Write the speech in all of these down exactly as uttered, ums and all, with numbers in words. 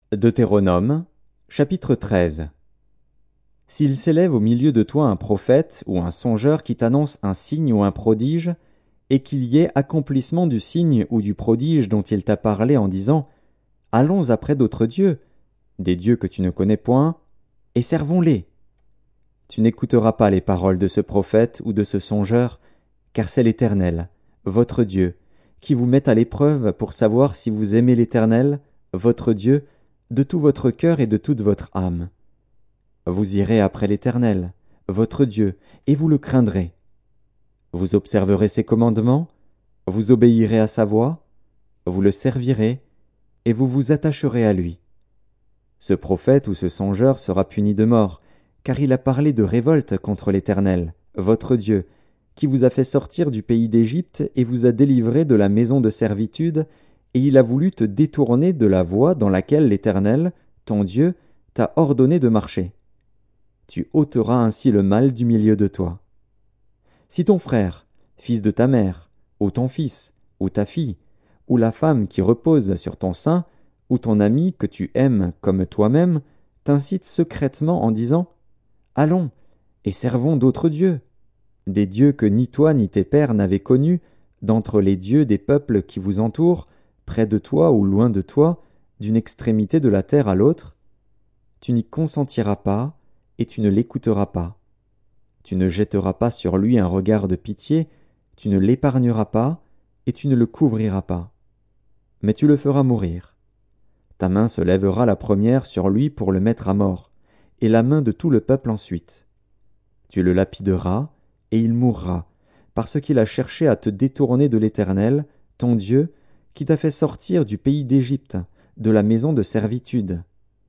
Deutéronome, chapitre treize. S'il s'élève au milieu de toi un prophète ou un songeur qui t'annonce un signe ou un prodige, et qu'il y ait accomplissement du signe ou du prodige dont il t'a parlé en disant « Allons après d'autres dieux, des dieux que tu ne connais point, et servons-les », tu n'écouteras pas les paroles de ce prophète ou de ce songeur, car c'est l'Éternel, votre Dieu, qui vous met à l'épreuve pour savoir si vous aimez l'Éternel, votre Dieu, de tout votre cœur et de toute votre âme. Vous irez après l'Éternel, votre Dieu, et vous le craindrez. Vous observerez ses commandements, vous obéirez à sa voix, vous le servirez, et vous vous attacherez à lui. Ce prophète ou ce songeur sera puni de mort, car il a parlé de révolte contre l'Éternel, votre Dieu, qui vous a fait sortir du pays d'Égypte et vous a délivré de la maison de servitude, et il a voulu te détourner de la voie dans laquelle l'Éternel, ton Dieu, t'a ordonné de marcher. Tu ôteras ainsi le mal du milieu de toi. Si ton frère, fils de ta mère, ou ton fils, ou ta fille, ou la femme qui repose sur ton sein, ou ton ami que tu aimes comme toi-même, t'incite secrètement en disant « Allons, et servons d'autres dieux », des dieux que ni toi ni tes pères n'avaient connus, d'entre les dieux des peuples qui vous entourent, près de toi ou loin de toi, d'une extrémité de la terre à l'autre, tu n'y consentiras pas, et tu ne l'écouteras pas. Tu ne jetteras pas sur lui un regard de pitié, tu ne l'épargneras pas, et tu ne le couvriras pas. Mais tu le feras mourir. Ta main se lèvera la première sur lui pour le mettre à mort, et la main de tout le peuple ensuite. Tu le lapideras, et il mourra, parce qu'il a cherché à te détourner de l'Éternel, ton Dieu, qui t'a fait sortir du pays d'Égypte, de la maison de servitude.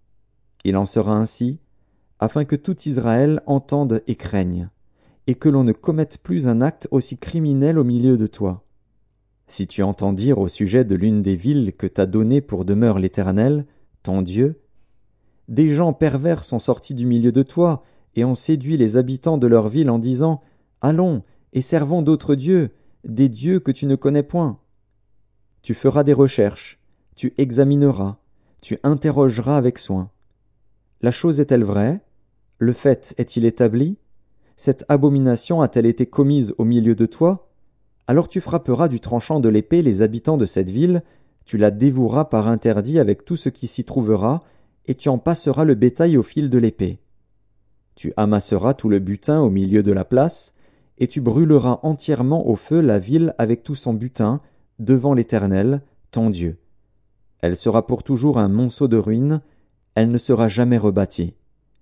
Il en sera ainsi, afin que tout Israël entende et craigne, et que l'on ne commette plus un acte aussi criminel au milieu de toi. Si tu entends dire au sujet de l'une des villes que t'a donnée pour demeure l'Éternel, ton Dieu, « Des gens pervers sont sortis du milieu de toi, et ont séduit les habitants de leur ville en disant « Allons, et servons d'autres dieux, des dieux que tu ne connais point. » Tu feras des recherches, tu examineras, tu interrogeras avec soin. La chose est-elle vraie? Le fait est-il établi? Cette abomination a-t-elle été commise au milieu de toi? Alors tu frapperas du tranchant de l'épée les habitants de cette ville, tu la dévoueras par interdit avec tout ce qui s'y trouvera, et tu en passeras le bétail au fil de l'épée. Tu amasseras tout le butin au milieu de la place, et tu brûleras entièrement au feu la ville avec tout son butin, devant l'Éternel, ton Dieu. Elle sera pour toujours un monceau de ruines, elle ne sera jamais rebâtie.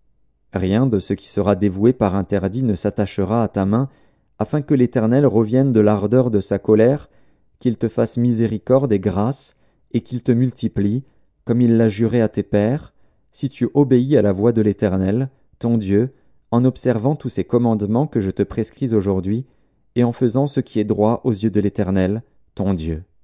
Rien de ce qui sera dévoué par interdit ne s'attachera à ta main, afin que l'Éternel revienne de l'ardeur de sa colère, qu'il te fasse miséricorde et grâce, et qu'il te multiplie, comme il l'a juré à tes pères, si tu obéis à la voix de l'Éternel, ton Dieu, en observant tous ces commandements que je te prescris aujourd'hui, et en faisant ce qui est droit aux yeux de l'Éternel, ton Dieu.